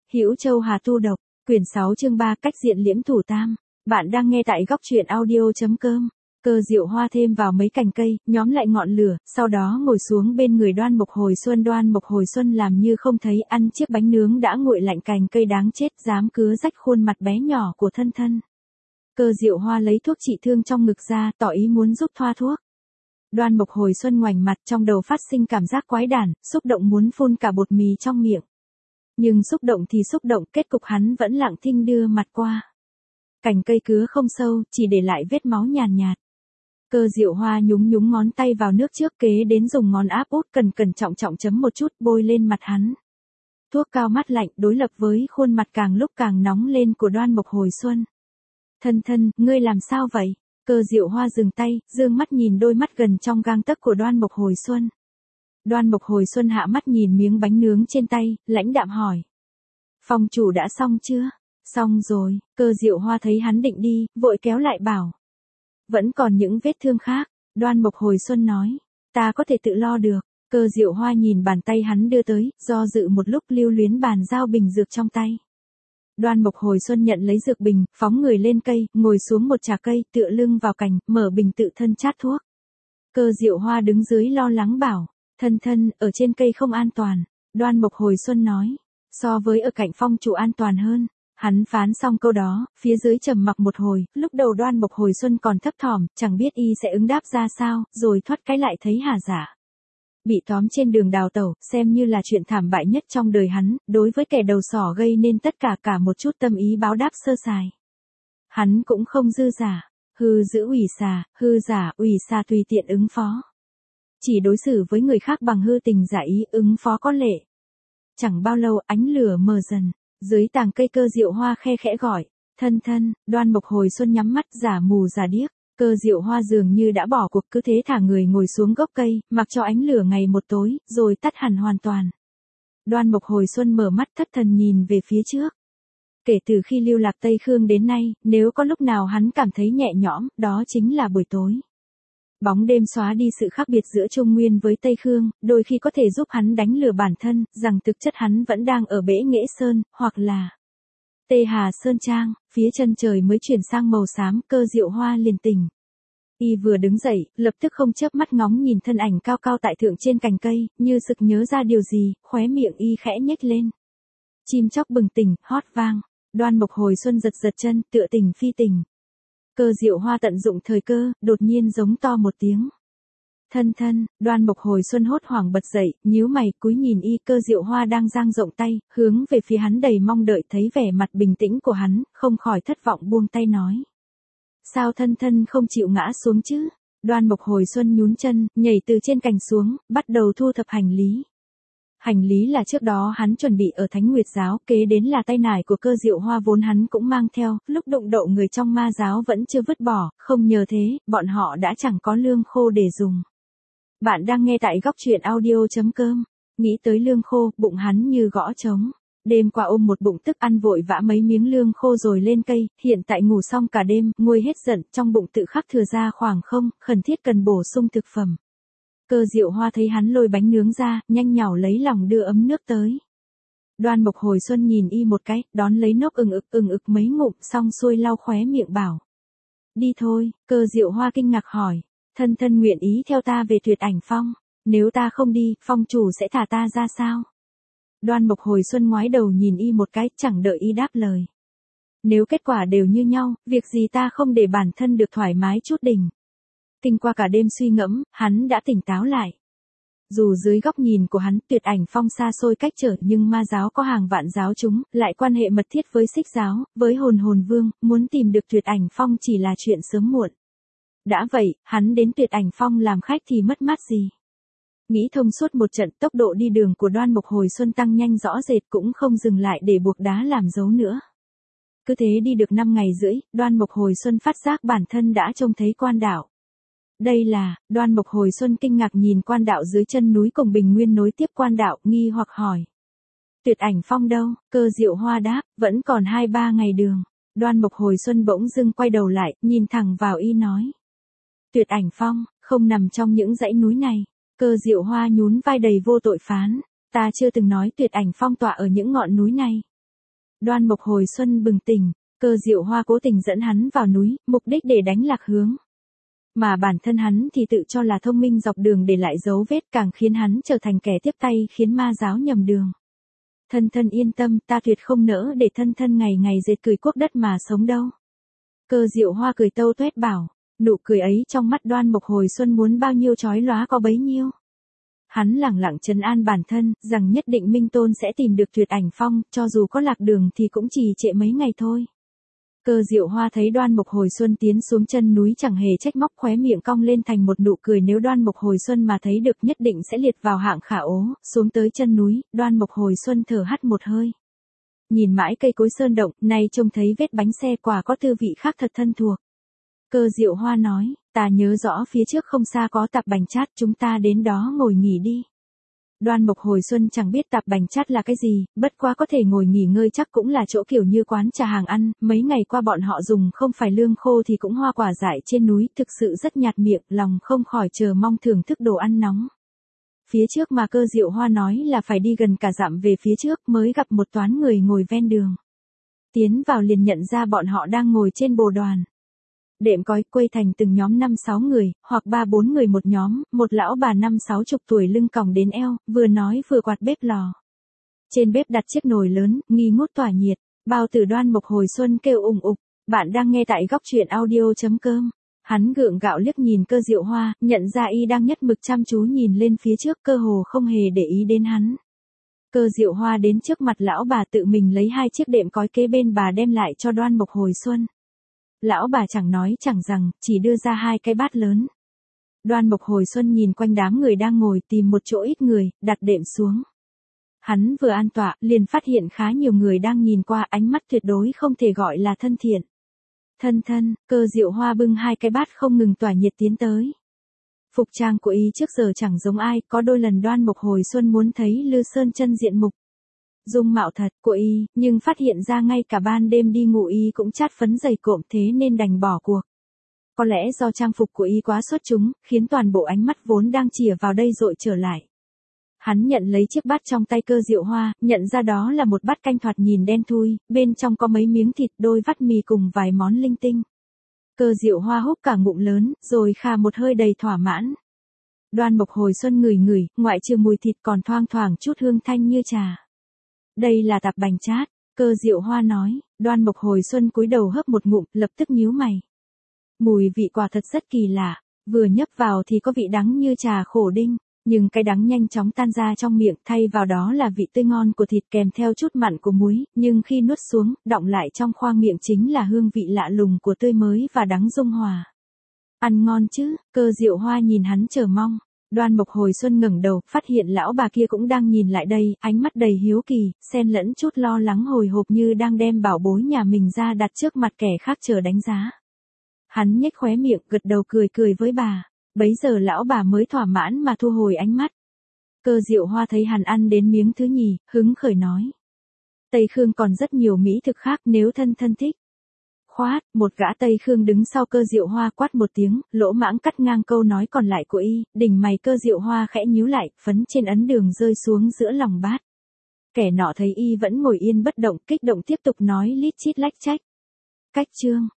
Hữu Châu Hà Tu Độc, quyển 6 chương 3 cách diện liễm thủ tam. Bạn đang nghe tại góc truyện audio.com. Cơ Diệu Hoa thêm vào mấy cành cây, nhóm lại ngọn lửa, sau đó ngồi xuống bên người Đoan Mộc Hồi Xuân. Đoan Mộc Hồi Xuân làm như không thấy, ăn chiếc bánh nướng đã nguội lạnh. Cành cây đáng chết dám cứa rách khuôn mặt bé nhỏ của thân thân. Cơ Diệu Hoa lấy thuốc trị thương trong ngực ra, tỏ ý muốn giúp thoa thuốc. Đoan Mộc Hồi Xuân ngoảnh mặt, trong đầu phát sinh cảm giác quái đản, xúc động muốn phun cả bột mì trong miệng. Nhưng xúc động thì xúc động, kết cục hắn vẫn lặng thinh đưa mặt qua. Cành cây cứa không sâu, chỉ để lại vết máu nhàn nhạt. Cơ Diệu Hoa nhúng nhúng ngón tay vào nước trước, kế đến dùng ngón áp út cẩn trọng chấm một chút bôi lên mặt hắn. Thuốc cao mát lạnh đối lập với khuôn mặt càng lúc càng nóng lên của Đoan Mộc Hồi Xuân. Thân thân, ngươi làm sao vậy? Cơ Diệu Hoa dừng tay, dương mắt nhìn đôi mắt gần trong gang tấc của Đoan Mộc Hồi Xuân. Đoan Mộc Hồi Xuân hạ mắt nhìn miếng bánh nướng trên tay, lãnh đạm hỏi. Phong chủ đã xong chưa? Xong rồi. Cơ Diệu Hoa thấy hắn định đi, vội kéo lại bảo. Vẫn còn những vết thương khác. Đoan Mộc Hồi Xuân nói. Ta có thể tự lo được. Cơ Diệu Hoa nhìn bàn tay hắn đưa tới, do dự một lúc lưu luyến bàn giao bình dược trong tay. Đoan Mộc Hồi Xuân nhận lấy dược bình, phóng người lên cây, ngồi xuống một chà cây, tựa lưng vào cành, mở bình tự thân chát thuốc. Cơ Diệu Hoa đứng dưới lo lắng bảo. Thân thân, ở trên cây không an toàn. Đoan Mộc Hồi Xuân nói. So với ở cạnh phong chủ an toàn hơn. Hắn phán xong câu đó, phía dưới trầm mặc một hồi, lúc đầu Đoan Mộc Hồi Xuân còn thấp thỏm, chẳng biết y sẽ ứng đáp ra sao, rồi thoát cái lại thấy hà giả. Bị tóm trên đường đào tẩu, xem như là chuyện thảm bại nhất trong đời hắn, đối với kẻ đầu sỏ gây nên tất cả một chút tâm ý báo đáp sơ sài. Hắn cũng không dư giả, hư giữ ủy xà, hư giả ủy xà tùy tiện ứng phó. Chỉ đối xử với người khác bằng hư tình giả ý, ứng phó có lệ. Chẳng bao lâu ánh lửa mờ dần, dưới tàng cây Cơ Diệu Hoa khe khẽ gọi, thân thân. Đoan Mộc Hồi Xuân nhắm mắt giả mù giả điếc. Cơ Diệu Hoa dường như đã bỏ cuộc, cứ thế thả người ngồi xuống gốc cây, mặc cho ánh lửa ngày một tối, rồi tắt hẳn hoàn toàn. Đoan Mộc Hồi Xuân mở mắt thất thần nhìn về phía trước. Kể từ khi lưu lạc Tây Khương đến nay, nếu có lúc nào hắn cảm thấy nhẹ nhõm, đó chính là buổi tối. Bóng đêm xóa đi sự khác biệt giữa Trung Nguyên với Tây Khương, đôi khi có thể giúp hắn đánh lừa bản thân, rằng thực chất hắn vẫn đang ở Bể Nghệ Sơn, hoặc là Tê Hà Sơn Trang. Phía chân trời mới chuyển sang màu xám, Cơ Diệu Hoa liền tỉnh. Y vừa đứng dậy, lập tức không chớp mắt ngóng nhìn thân ảnh cao cao tại thượng trên cành cây, như sực nhớ ra điều gì, khóe miệng y khẽ nhếch lên. Chim chóc bừng tỉnh, hót vang. Đoan Mộc Hồi Xuân giật chân, tựa tỉnh phi tỉnh. Cơ Diệu Hoa tận dụng thời cơ, đột nhiên giống to một tiếng. Thân thân. Đoan Mộc Hồi Xuân hốt hoảng bật dậy, nhíu mày, cúi nhìn y. Cơ Diệu Hoa đang dang rộng tay, hướng về phía hắn đầy mong đợi, thấy vẻ mặt bình tĩnh của hắn, không khỏi thất vọng buông tay nói. Sao thân thân không chịu ngã xuống chứ? Đoan Mộc Hồi Xuân nhún chân, nhảy từ trên cành xuống, bắt đầu thu thập hành lý. Hành lý là trước đó hắn chuẩn bị ở Thánh Nguyệt Giáo, kế đến là tay nải của Cơ Diệu Hoa vốn hắn cũng mang theo, lúc đụng độ người trong ma giáo vẫn chưa vứt bỏ, không nhờ thế, bọn họ đã chẳng có lương khô để dùng. Bạn đang nghe tại góc truyện audio.com. Nghĩ tới lương khô, bụng hắn như gõ trống. Đêm qua ôm một bụng tức ăn vội vã mấy miếng lương khô rồi lên cây, hiện tại ngủ xong cả đêm, nguôi hết giận, trong bụng tự khắc thừa ra khoảng không, khẩn thiết cần bổ sung thực phẩm. Cơ Diệu Hoa thấy hắn lôi bánh nướng ra, nhanh nhảu lấy lòng đưa ấm nước tới. Đoan Mộc Hồi Xuân nhìn y một cái, đón lấy nốc ừng ực mấy ngụm, xong xuôi lau khóe miệng bảo. Đi thôi. Cơ Diệu Hoa kinh ngạc hỏi. Thân thân nguyện ý theo ta về Tuyệt Ảnh Phong. Nếu ta không đi, phong chủ sẽ thả ta ra sao? Đoan Mộc Hồi Xuân ngoái đầu nhìn y một cái, chẳng đợi y đáp lời. Nếu kết quả đều như nhau, việc gì ta không để bản thân được thoải mái chút đỉnh. Kinh qua cả đêm suy ngẫm, hắn đã tỉnh táo lại. Dù dưới góc nhìn của hắn, Tuyệt Ảnh Phong xa xôi cách trở, nhưng ma giáo có hàng vạn giáo chúng, lại quan hệ mật thiết với Xích giáo, với hồn vương, muốn tìm được Tuyệt Ảnh Phong chỉ là chuyện sớm muộn. Đã vậy, hắn đến Tuyệt Ảnh Phong làm khách thì mất mát gì? Nghĩ thông suốt một trận, tốc độ đi đường của Đoan Mộc Hồi Xuân tăng nhanh rõ rệt, cũng không dừng lại để buộc đá làm dấu nữa. Cứ thế đi được 5 ngày rưỡi, Đoan Mộc Hồi Xuân phát giác bản thân đã trông thấy quan đạo. Đây là. Đoan Mộc Hồi Xuân kinh ngạc nhìn quan đạo dưới chân núi cùng bình nguyên nối tiếp quan đạo, nghi hoặc hỏi. Tuyệt Ảnh Phong đâu? Cơ Diệu Hoa đáp, vẫn còn 2-3 ngày đường. Đoan Mộc Hồi Xuân bỗng dưng quay đầu lại, nhìn thẳng vào y nói. Tuyệt Ảnh Phong, không nằm trong những dãy núi này. Cơ Diệu Hoa nhún vai đầy vô tội phán. Ta chưa từng nói Tuyệt Ảnh Phong tọa ở những ngọn núi này. Đoan Mộc hồi xuân bừng tỉnh, Cơ Diệu Hoa cố tình dẫn hắn vào núi, mục đích để đánh lạc hướng. Mà bản thân hắn thì tự cho là thông minh dọc đường để lại dấu vết càng khiến hắn trở thành kẻ tiếp tay khiến ma giáo nhầm đường. Thân thân yên tâm, ta tuyệt không nỡ để thân thân ngày ngày dệt cười quốc đất mà sống đâu. Cơ Diệu Hoa cười tâu tuét bảo, nụ cười ấy trong mắt Đoan Mộc hồi xuân muốn bao nhiêu chói lóa có bấy nhiêu. Hắn lẳng lặng trấn an bản thân, rằng nhất định Minh Tôn sẽ tìm được Tuyệt Ảnh Phong, cho dù có lạc đường thì cũng chỉ trễ mấy ngày thôi. Cơ Diệu Hoa thấy Đoan Mộc hồi xuân tiến xuống chân núi chẳng hề trách móc, khóe miệng cong lên thành một nụ cười, nếu Đoan Mộc hồi xuân mà thấy được nhất định sẽ liệt vào hạng khả ố. Xuống tới chân núi, Đoan Mộc hồi xuân thở hắt một hơi. Nhìn mãi cây cối sơn động, nay trông thấy vết bánh xe quả có tư vị khác thật thân thuộc. Cơ Diệu Hoa nói, ta nhớ rõ phía trước không xa có tạp bánh chát, chúng ta đến đó ngồi nghỉ đi. Đoan Mộc hồi xuân chẳng biết tạp bánh chát là cái gì, bất quá có thể ngồi nghỉ ngơi chắc cũng là chỗ kiểu như quán trà hàng ăn, mấy ngày qua bọn họ dùng không phải lương khô thì cũng hoa quả dại trên núi, thực sự rất nhạt miệng, lòng không khỏi chờ mong thưởng thức đồ ăn nóng. Phía trước mà Cơ Diệu Hoa nói là phải đi gần cả dặm về phía trước mới gặp một toán người ngồi ven đường. Tiến vào liền nhận ra bọn họ đang ngồi trên bồ đoàn. Đệm cói quây thành từng nhóm 5-6 người, hoặc 3-4 người một nhóm, một lão bà 50-60 tuổi lưng còng đến eo, vừa nói vừa quạt bếp lò. Trên bếp đặt chiếc nồi lớn, nghi ngút tỏa nhiệt, bao tử Đoan Mộc hồi xuân kêu ùng ục. Bạn đang nghe tại góc truyện audio.com. Hắn gượng gạo liếc nhìn Cơ Diệu Hoa, nhận ra y đang nhất mực chăm chú nhìn lên phía trước, cơ hồ không hề để ý đến hắn. Cơ Diệu Hoa đến trước mặt lão bà tự mình lấy 2 chiếc đệm cói kế bên bà đem lại cho Đoan Mộc hồi xuân. Lão bà chẳng nói chẳng rằng, chỉ đưa ra 2 cái bát lớn. Đoan Mộc hồi xuân nhìn quanh đám người đang ngồi tìm một chỗ ít người, đặt đệm xuống. Hắn vừa an tọa, liền phát hiện khá nhiều người đang nhìn qua, ánh mắt tuyệt đối không thể gọi là thân thiện. Thân thân, Cơ Diệu Hoa bưng 2 cái bát không ngừng tỏa nhiệt tiến tới. Phục trang của y trước giờ chẳng giống ai, có đôi lần Đoan Mộc hồi xuân muốn thấy Lư Sơn chân diện mục. Dung mạo thật của y, nhưng phát hiện ra ngay cả ban đêm đi ngủ y cũng chát phấn dày cộm, thế nên đành bỏ cuộc. Có lẽ do trang phục của y quá xuất chúng, khiến toàn bộ ánh mắt vốn đang chìa vào đây dội trở lại. Hắn nhận lấy chiếc bát trong tay Cơ Diệu Hoa, nhận ra đó là một bát canh thoạt nhìn đen thui, bên trong có mấy miếng thịt, đôi vắt mì cùng vài món linh tinh. Cơ Diệu Hoa húp cả ngụm lớn, rồi khà một hơi đầy thỏa mãn. Đoan Mộc hồi xuân ngửi ngửi, ngoại trừ mùi thịt còn thoang thoảng chút hương thanh như trà. Đây là tạp bánh chát, Cơ Diệu Hoa nói. Đoan Mộc hồi xuân cúi đầu hớp một ngụm, lập tức nhíu mày. Mùi vị quả thật rất kỳ lạ, vừa nhấp vào thì có vị đắng như trà khổ đinh, nhưng cái đắng nhanh chóng tan ra trong miệng, thay vào đó là vị tươi ngon của thịt kèm theo chút mặn của muối, nhưng khi nuốt xuống, đọng lại trong khoang miệng chính là hương vị lạ lùng của tươi mới và đắng dung hòa. Ăn ngon chứ? Cơ Diệu Hoa nhìn hắn chờ mong. Đoan Mộc hồi xuân ngẩng đầu, phát hiện lão bà kia cũng đang nhìn lại đây, ánh mắt đầy hiếu kỳ, xen lẫn chút lo lắng hồi hộp như đang đem bảo bối nhà mình ra đặt trước mặt kẻ khác chờ đánh giá. Hắn nhếch khóe miệng, gật đầu cười cười với bà. Bấy giờ lão bà mới thỏa mãn mà thu hồi ánh mắt. Cơ Diệu Hoa thấy hắn ăn đến miếng thứ nhì, hứng khởi nói. Tây Khương còn rất nhiều mỹ thực khác nếu thân thân thích. Khoát, một gã Tây Khương đứng sau Cơ Diệu Hoa quát một tiếng, lỗ mãng cắt ngang câu nói còn lại của y, đỉnh mày Cơ Diệu Hoa khẽ nhíu lại, phấn trên ấn đường rơi xuống giữa lòng bát. Kẻ nọ thấy y vẫn ngồi yên bất động, kích động tiếp tục nói lít chít lách chách. Cách chương.